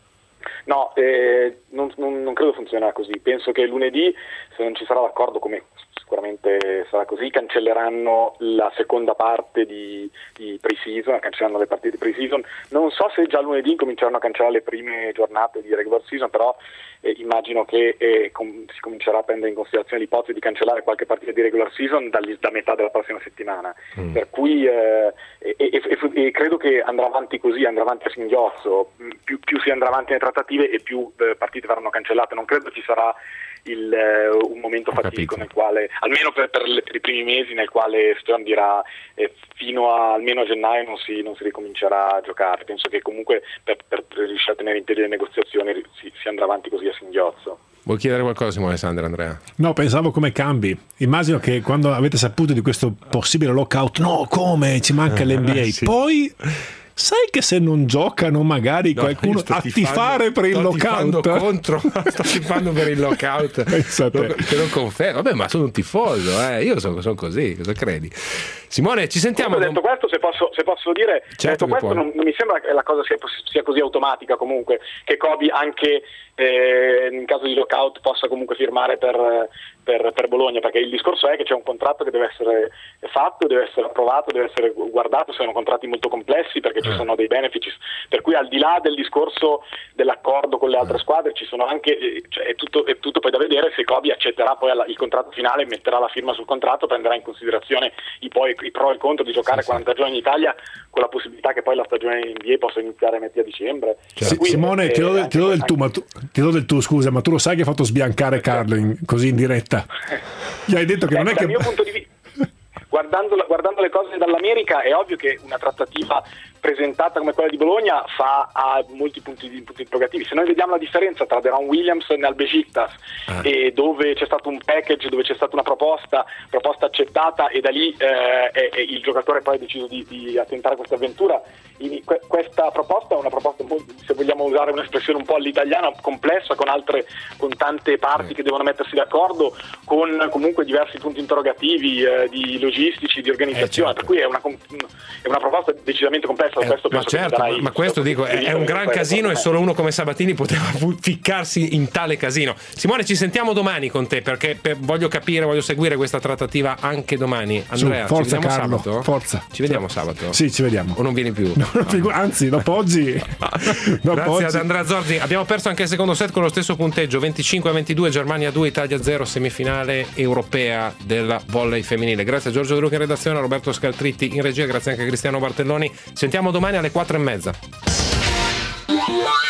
No, eh, non, non, non credo funzionerà così. Penso che lunedì, se non ci sarà l'accordo, come sicuramente sarà così, cancelleranno la seconda parte di, di pre-season, cancelleranno le partite pre-season. Non so se già lunedì cominceranno a cancellare le prime giornate di regular season, però eh, immagino che eh, com- si comincerà a prendere in considerazione l'ipotesi di cancellare qualche partita di regular season dal, da metà della prossima settimana. Mm. Per cui eh, e, e, e, e credo che andrà avanti così, andrà avanti a singhiozzo. Più, più si andrà avanti nelle trattative e più eh, partite verranno cancellate. Non credo ci sarà il, eh, un momento fatico nel quale, almeno per, per, le, per i primi mesi, nel quale Stern dirà eh, fino a almeno a gennaio non si, non si ricomincerà a giocare. Penso che comunque per, per, per riuscire a tenere in piedi le negoziazioni si, si andrà avanti così a singhiozzo. Vuoi chiedere qualcosa, Simone Alessandro, Andrea? No, pensavo come cambi. Immagino che quando avete saputo di questo possibile lockout, no, come ci manca l'N B A, sì. Poi sai che se non giocano magari no, qualcuno a tifare per il lockout contro, sto tifando per il lockout. Lo, te lo confermo. Vabbè, ma sono un tifoso, eh. Io sono, sono così, cosa credi? Simone, ci sentiamo. Detto questo, se posso, se posso dire, certo, detto questo non, non mi sembra che la cosa sia, sia così automatica comunque, che Kobe anche eh, in caso di lockout possa comunque firmare per, per, per Bologna, perché il discorso è che c'è un contratto che deve essere fatto, deve essere approvato, deve essere guardato, sono contratti molto complessi perché ci sono dei benefits, per cui al di là del discorso dell'accordo con le altre squadre ci sono anche, cioè, è, tutto, è tutto poi da vedere se Kobe accetterà poi il contratto finale, metterà la firma sul contratto, prenderà in considerazione i, poi, i pro e i contro di giocare sì, quaranta sì. giorni in Italia, con la possibilità che poi la stagione in N B A possa iniziare a metà dicembre. Cioè, cui, Simone, eh, ti do del, ti do del tu, ma tu, ti do del tu, scusa, ma tu lo sai che hai fatto sbiancare Carlo in, così in diretta? Gli hai detto che eh, non è dal che... mio punto di vista, guardando, guardando le cose dall'America, è ovvio che una trattativa presentata come quella di Bologna fa a molti punti, di, punti interrogativi. Se noi vediamo la differenza tra Deron Williams nel Besiktas ah. e dove c'è stato un package, dove c'è stata una proposta proposta accettata e da lì eh, e, e il giocatore poi ha deciso di, di attentare questa avventura, in, que, questa proposta è una proposta, se vogliamo usare un'espressione un po' all'italiana, complessa, con altre con tante parti che devono mettersi d'accordo, con comunque diversi punti interrogativi eh, di logistici, di organizzazione, eh, certo. Per cui è una, è una proposta decisamente complessa. Eh, questo ma certo, ma, ma questo dico è, è un gran casino e solo uno come Sabatini poteva ficcarsi in tale casino. Simone, ci sentiamo domani con te, perché per, voglio capire, voglio seguire questa trattativa anche domani. Andrea, Su, forza, ci vediamo Carlo, sabato? Forza. Ci vediamo sabato? Sì, ci vediamo. O non vieni più? No, no. Anzi, dopo oggi. dopo Grazie oggi. ad Andrea Zorzi. Abbiamo perso anche il secondo set con lo stesso punteggio, venticinque a ventidue, Germania due, Italia zero, semifinale europea della volley femminile. Grazie a Giorgio De Luca in redazione, a Roberto Scaltritti in regia, grazie anche a Cristiano Bartelloni. Sentiamo domani alle quattro e mezza.